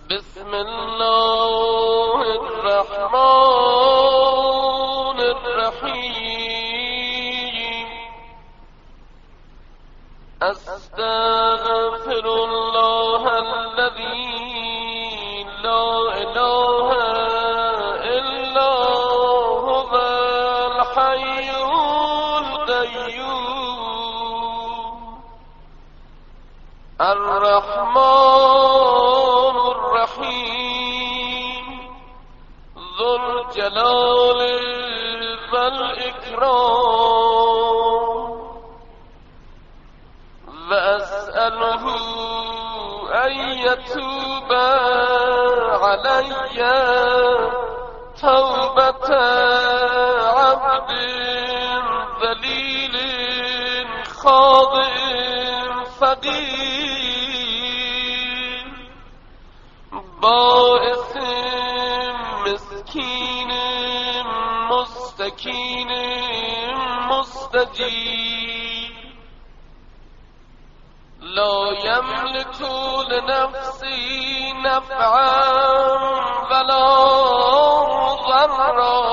بسم الله الرحمن الرحیم. استغفر الله الذي لا اله الا هو الحي القیوم الرحمن الرحیم ذو الجلال والإكرام. وأسأله أن يتوب علي توبة عبد ذليل خاضع فقير بائس مسكين مستكين مستجيب لا يملك لنفسي نفعا ولا ضرا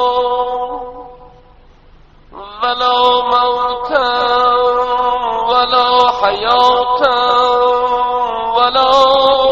ولا موتا ولا حياة ولا